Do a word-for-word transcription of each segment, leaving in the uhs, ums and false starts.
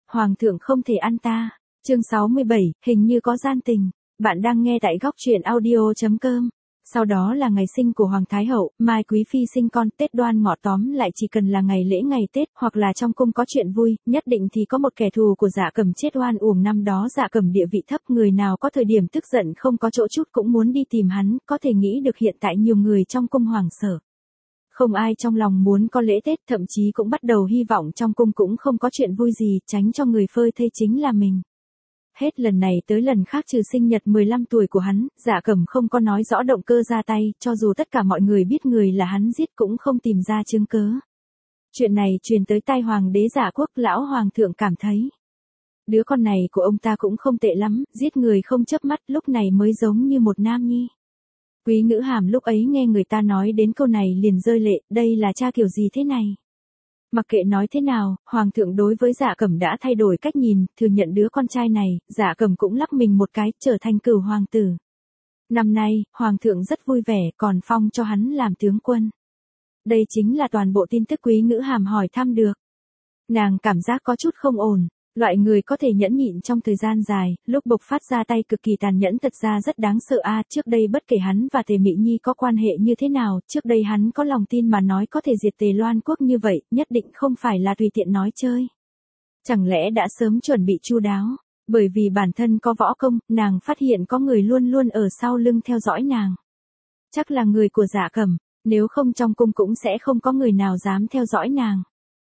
Hoàng thượng không thể ăn ta. Chương sáu mươi bảy, hình như có gian tình. Bạn đang nghe tại góc truyện audio chấm com. Sau đó là ngày sinh của Hoàng Thái Hậu, Mai Quý Phi sinh con, Tết Đoan Ngọ, tóm lại chỉ cần là ngày lễ ngày Tết, hoặc là trong cung có chuyện vui, nhất định thì có một kẻ thù của Dạ Cẩm chết oan uổng. Năm đó Dạ Cẩm địa vị thấp, người nào có thời điểm tức giận không có chỗ chút cũng muốn đi tìm hắn, có thể nghĩ được hiện tại nhiều người trong cung hoảng sợ. Không ai trong lòng muốn có lễ Tết, thậm chí cũng bắt đầu hy vọng trong cung cũng không có chuyện vui gì, tránh cho người phơi thây chính là mình. Hết lần này tới lần khác trừ sinh nhật mười lăm tuổi của hắn, Dạ Cẩm không có nói rõ động cơ ra tay, cho dù tất cả mọi người biết người là hắn giết cũng không tìm ra chứng cớ. Chuyện này truyền tới tai Hoàng đế Dạ Quốc, lão Hoàng thượng cảm thấy đứa con này của ông ta cũng không tệ lắm, giết người không chớp mắt, lúc này mới giống như một nam nhi. Quý Ngữ Hàm lúc ấy nghe người ta nói đến câu này liền rơi lệ, đây là cha kiểu gì thế này? Mặc kệ nói thế nào, Hoàng thượng đối với Dạ Cẩm đã thay đổi cách nhìn, thừa nhận đứa con trai này, Dạ Cẩm cũng lắc mình một cái, trở thành cửu hoàng tử. Năm nay, Hoàng thượng rất vui vẻ, còn phong cho hắn làm tướng quân. Đây chính là toàn bộ tin tức Quý Ngữ Hàm hỏi thăm được. Nàng cảm giác có chút không ổn. Loại người có thể nhẫn nhịn trong thời gian dài, lúc bộc phát ra tay cực kỳ tàn nhẫn thật ra rất đáng sợ a. Trước đây bất kể hắn và Tề Mỹ Nhi có quan hệ như thế nào, trước đây hắn có lòng tin mà nói có thể diệt Tề Loan quốc như vậy, nhất định không phải là tùy tiện nói chơi. Chẳng lẽ đã sớm chuẩn bị chu đáo, bởi vì bản thân có võ công, nàng phát hiện có người luôn luôn ở sau lưng theo dõi nàng. Chắc là người của Dạ Cẩm, nếu không trong cung cũng sẽ không có người nào dám theo dõi nàng.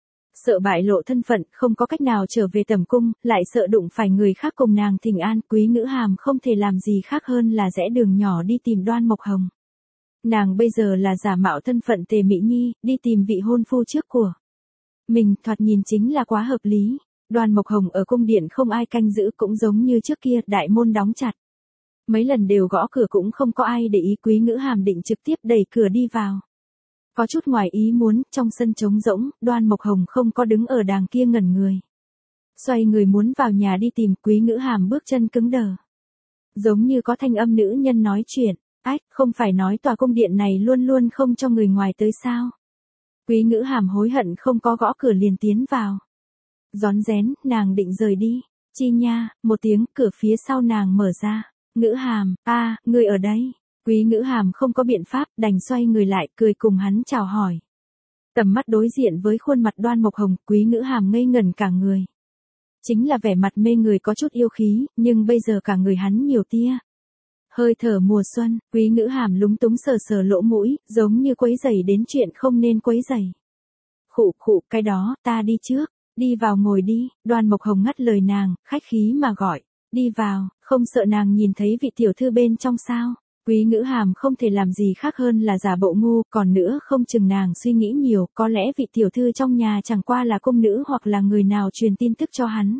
Sợ bại lộ thân phận, không có cách nào trở về tẩm cung, lại sợ đụng phải người khác cùng nàng thỉnh an, Quý Ngữ Hàm không thể làm gì khác hơn là rẽ đường nhỏ đi tìm Đoan Mộc Hồng. Nàng bây giờ là giả mạo thân phận Tề Mỹ Nhi, đi tìm vị hôn phu trước của mình, thoạt nhìn chính là quá hợp lý. Đoan Mộc Hồng ở cung điện không ai canh giữ, cũng giống như trước kia, đại môn đóng chặt. Mấy lần đều gõ cửa cũng không có ai để ý, Quý Ngữ Hàm định trực tiếp đẩy cửa đi vào. Có chút ngoài ý muốn, trong sân trống rỗng, Đoan Mộc Hồng không có đứng ở đàng kia ngẩn người. Xoay người muốn vào nhà đi tìm, Quý Ngữ Hàm bước chân cứng đờ. Giống như có thanh âm nữ nhân nói chuyện, ách, không phải nói tòa cung điện này luôn luôn không cho người ngoài tới sao. Quý Ngữ Hàm hối hận không có gõ cửa liền tiến vào. Rón rén, nàng định rời đi, chi nha, một tiếng, cửa phía sau nàng mở ra. Ngữ Hàm, a, ngươi ở đây. Quý Ngữ Hàm không có biện pháp, đành xoay người lại, cười cùng hắn chào hỏi. Tầm mắt đối diện với khuôn mặt Đoan Mộc Hồng, Quý Ngữ Hàm ngây ngẩn cả người. Chính là vẻ mặt mê người có chút yêu khí, nhưng bây giờ cả người hắn nhiều tia hơi thở mùa xuân. Quý Ngữ Hàm lúng túng sờ sờ lỗ mũi, giống như quấy rầy đến chuyện không nên quấy rầy. Khụ khụ, cái đó, ta đi trước, đi vào ngồi đi. Đoan Mộc Hồng ngắt lời nàng, khách khí mà gọi, đi vào, không sợ nàng nhìn thấy vị tiểu thư bên trong sao? Quý Ngữ Hàm không thể làm gì khác hơn là giả bộ ngu, còn nữa không chừng nàng suy nghĩ nhiều, có lẽ vị tiểu thư trong nhà chẳng qua là cung nữ hoặc là người nào truyền tin tức cho hắn.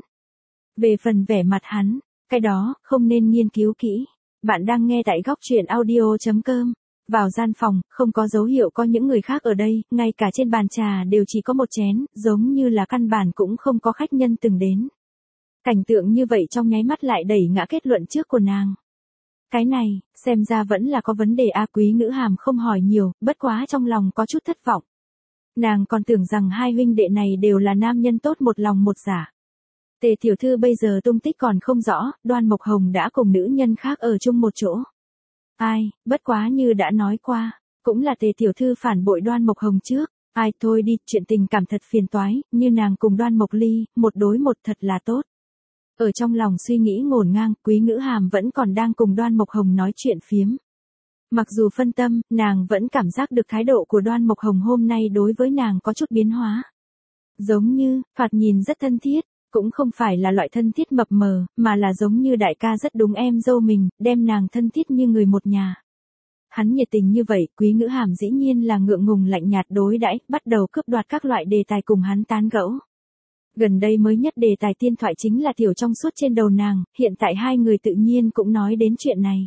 Về phần vẻ mặt hắn, cái đó, không nên nghiên cứu kỹ. Bạn đang nghe tại góc truyện audio chấm com. Vào gian phòng, không có dấu hiệu có những người khác ở đây, ngay cả trên bàn trà đều chỉ có một chén, giống như là căn bản cũng không có khách nhân từng đến. Cảnh tượng như vậy trong nháy mắt lại đẩy ngã kết luận trước của nàng. Cái này, xem ra vẫn là có vấn đề a. Quý Ngữ Hàm không hỏi nhiều, bất quá trong lòng có chút thất vọng. Nàng còn tưởng rằng hai huynh đệ này đều là nam nhân tốt một lòng một dạ. Tề tiểu thư bây giờ tung tích còn không rõ, Đoan Mộc Hồng đã cùng nữ nhân khác ở chung một chỗ. Ai, bất quá như đã nói qua, cũng là Tề tiểu thư phản bội Đoan Mộc Hồng trước. Ai, thôi đi, chuyện tình cảm thật phiền toái, như nàng cùng Đoan Mộc Ly, một đối một thật là tốt. Ở trong lòng suy nghĩ ngổn ngang, Quý Ngữ Hàm vẫn còn đang cùng Đoan Mộc Hồng nói chuyện phiếm. Mặc dù phân tâm, nàng vẫn cảm giác được thái độ của Đoan Mộc Hồng hôm nay đối với nàng có chút biến hóa. Giống như, thoạt nhìn rất thân thiết, cũng không phải là loại thân thiết mập mờ, mà là giống như đại ca rất đúng em dâu mình, đem nàng thân thiết như người một nhà. Hắn nhiệt tình như vậy, Quý Ngữ Hàm dĩ nhiên là ngượng ngùng lạnh nhạt đối đãi, bắt đầu cướp đoạt các loại đề tài cùng hắn tán gẫu. Gần đây mới nhất đề tài tiên thoại chính là tiểu trong suốt trên đầu nàng, hiện tại hai người tự nhiên cũng nói đến chuyện này.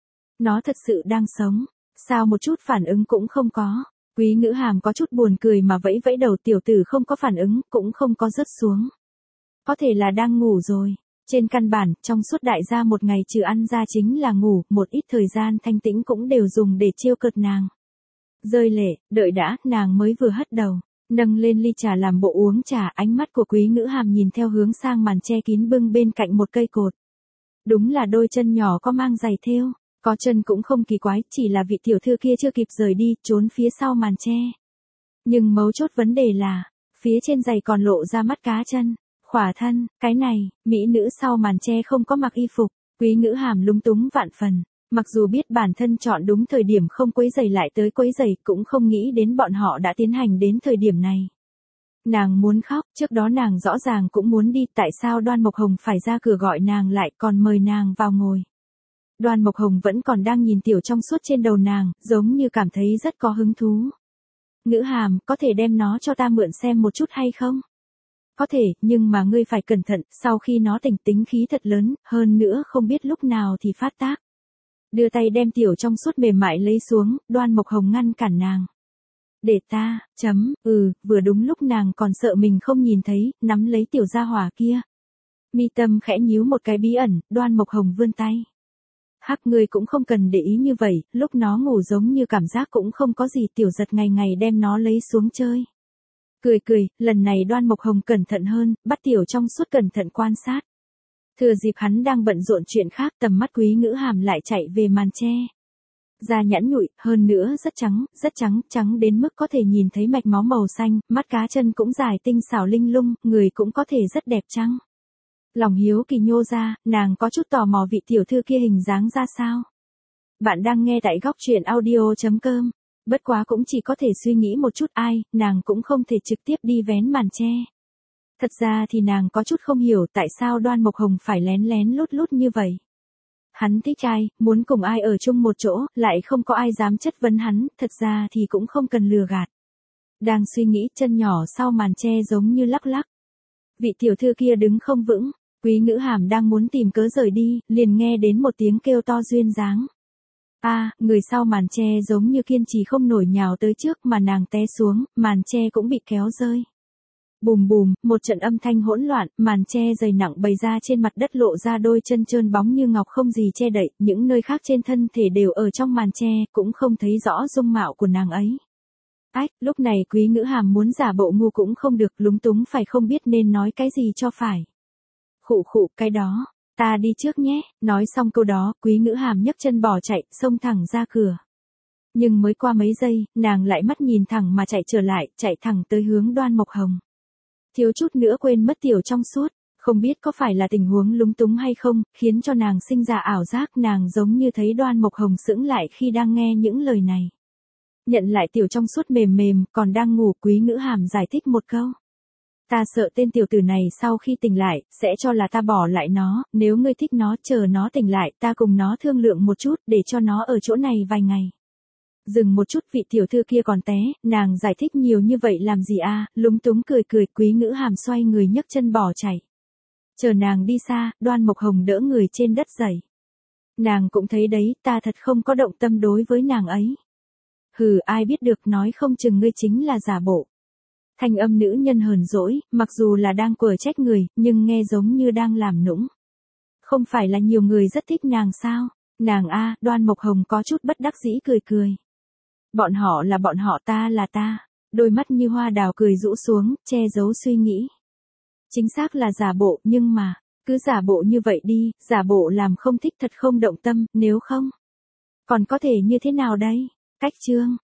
Nó thật sự đang sống, sao một chút phản ứng cũng không có. Quý Ngữ Hàm có chút buồn cười mà vẫy vẫy đầu, tiểu tử không có phản ứng, cũng không có rớt xuống. Có thể là đang ngủ rồi. Trên căn bản, trong suốt đại gia một ngày trừ ăn ra chính là ngủ, một ít thời gian thanh tĩnh cũng đều dùng để trêu cợt nàng. Rơi lệ, đợi đã, nàng mới vừa hất đầu. Nâng lên ly trà làm bộ uống trà, ánh mắt của Quý Ngữ Hàm nhìn theo hướng sang màn che kín bưng bên cạnh một cây cột. Đúng là đôi chân nhỏ có mang giày thêu, có chân cũng không kỳ quái, chỉ là vị tiểu thư kia chưa kịp rời đi, trốn phía sau màn che. Nhưng mấu chốt vấn đề là, phía trên giày còn lộ ra mắt cá chân, khỏa thân, cái này, mỹ nữ sau màn che không có mặc y phục, Quý Ngữ Hàm lúng túng vạn phần. Mặc dù biết bản thân chọn đúng thời điểm không quấy rầy lại tới quấy rầy, cũng không nghĩ đến bọn họ đã tiến hành đến thời điểm này. Nàng muốn khóc, trước đó nàng rõ ràng cũng muốn đi, tại sao Đoan Mộc Hồng phải ra cửa gọi nàng lại còn mời nàng vào ngồi. Đoan Mộc Hồng vẫn còn đang nhìn tiểu trong suốt trên đầu nàng, giống như cảm thấy rất có hứng thú. Ngữ Hàm, có thể đem nó cho ta mượn xem một chút hay không? Có thể, nhưng mà ngươi phải cẩn thận, sau khi nó tỉnh tính khí thật lớn, hơn nữa không biết lúc nào thì phát tác. Đưa tay đem tiểu trong suốt mềm mại lấy xuống, Đoan Mộc Hồng ngăn cản nàng. Để ta, chấm, ừ, vừa đúng lúc nàng còn sợ mình không nhìn thấy, nắm lấy tiểu gia hỏa kia. Mi tâm khẽ nhíu một cái bí ẩn, Đoan Mộc Hồng vươn tay. Hắc, ngươi cũng không cần để ý như vậy, lúc nó ngủ giống như cảm giác cũng không có gì, tiểu giật ngày ngày đem nó lấy xuống chơi. Cười cười, lần này Đoan Mộc Hồng cẩn thận hơn, bắt tiểu trong suốt cẩn thận quan sát. Thừa dịp hắn đang bận rộn chuyện khác, tầm mắt Quý Ngữ Hàm lại chạy về màn che. Da nhẵn nhụi, hơn nữa rất trắng, rất trắng, trắng đến mức có thể nhìn thấy mạch máu màu xanh, mắt cá chân cũng dài tinh xảo linh lung, người cũng có thể rất đẹp chăng. Lòng hiếu kỳ nhô ra, nàng có chút tò mò vị tiểu thư kia hình dáng ra sao. Bạn đang nghe tại góc truyện audio chấm com. Bất quá cũng chỉ có thể suy nghĩ một chút, ai, nàng cũng không thể trực tiếp đi vén màn che. Thật ra thì nàng có chút không hiểu tại sao Đoan Mộc Hồng phải lén lén lút lút như vậy. Hắn thích ai, muốn cùng ai ở chung một chỗ, lại không có ai dám chất vấn hắn, thật ra thì cũng không cần lừa gạt. Đang suy nghĩ, chân nhỏ sau màn che giống như lắc lắc. Vị tiểu thư kia đứng không vững, Quý Ngữ Hàm đang muốn tìm cớ rời đi, liền nghe đến một tiếng kêu to duyên dáng. A, à, người sau màn che giống như kiên trì không nổi nhào tới trước mà nàng té xuống, màn che cũng bị kéo rơi. Bùm bùm, một trận âm thanh hỗn loạn, màn che dày nặng bày ra trên mặt đất lộ ra đôi chân trơn bóng như ngọc không gì che đậy, những nơi khác trên thân thể đều ở trong màn che, cũng không thấy rõ dung mạo của nàng ấy. Ách, lúc này Quý Ngữ Hàm muốn giả bộ ngu cũng không được, lúng túng phải không biết nên nói cái gì cho phải. Khụ khụ, cái đó, ta đi trước nhé, nói xong câu đó, Quý Ngữ Hàm nhấc chân bỏ chạy, xông thẳng ra cửa. Nhưng mới qua mấy giây, nàng lại mắt nhìn thẳng mà chạy trở lại, chạy thẳng tới hướng Đoan Mộc Hồng. Thiếu chút nữa quên mất tiểu trong suốt, không biết có phải là tình huống lúng túng hay không, khiến cho nàng sinh ra ảo giác, nàng giống như thấy Đoan Mộc Hồng sững lại khi đang nghe những lời này. Nhận lại tiểu trong suốt mềm mềm, còn đang ngủ, Quý Ngữ Hàm giải thích một câu. Ta sợ tên tiểu tử này sau khi tỉnh lại, sẽ cho là ta bỏ lại nó, nếu ngươi thích nó, chờ nó tỉnh lại, ta cùng nó thương lượng một chút, để cho nó ở chỗ này vài ngày. Dừng một chút, vị tiểu thư kia còn té, nàng giải thích nhiều như vậy làm gì a? Lúng túng cười cười, Quý Ngữ Hàm xoay người nhấc chân bỏ chạy. Chờ nàng đi xa, Đoan Mộc Hồng đỡ người trên đất dậy. Nàng cũng thấy đấy, ta thật không có động tâm đối với nàng ấy. Hừ, ai biết được, nói không chừng ngươi chính là giả bộ. Thanh âm nữ nhân hờn dỗi, mặc dù là đang quở trách người, nhưng nghe giống như đang làm nũng. Không phải là nhiều người rất thích nàng sao? Nàng a, Đoan Mộc Hồng có chút bất đắc dĩ cười cười. Bọn họ là bọn họ, ta là ta. Đôi mắt như hoa đào cười rũ xuống, che giấu suy nghĩ. Chính xác là giả bộ, nhưng mà, cứ giả bộ như vậy đi, giả bộ làm không thích thật không động tâm, nếu không. Còn có thể như thế nào đây? Cách chương.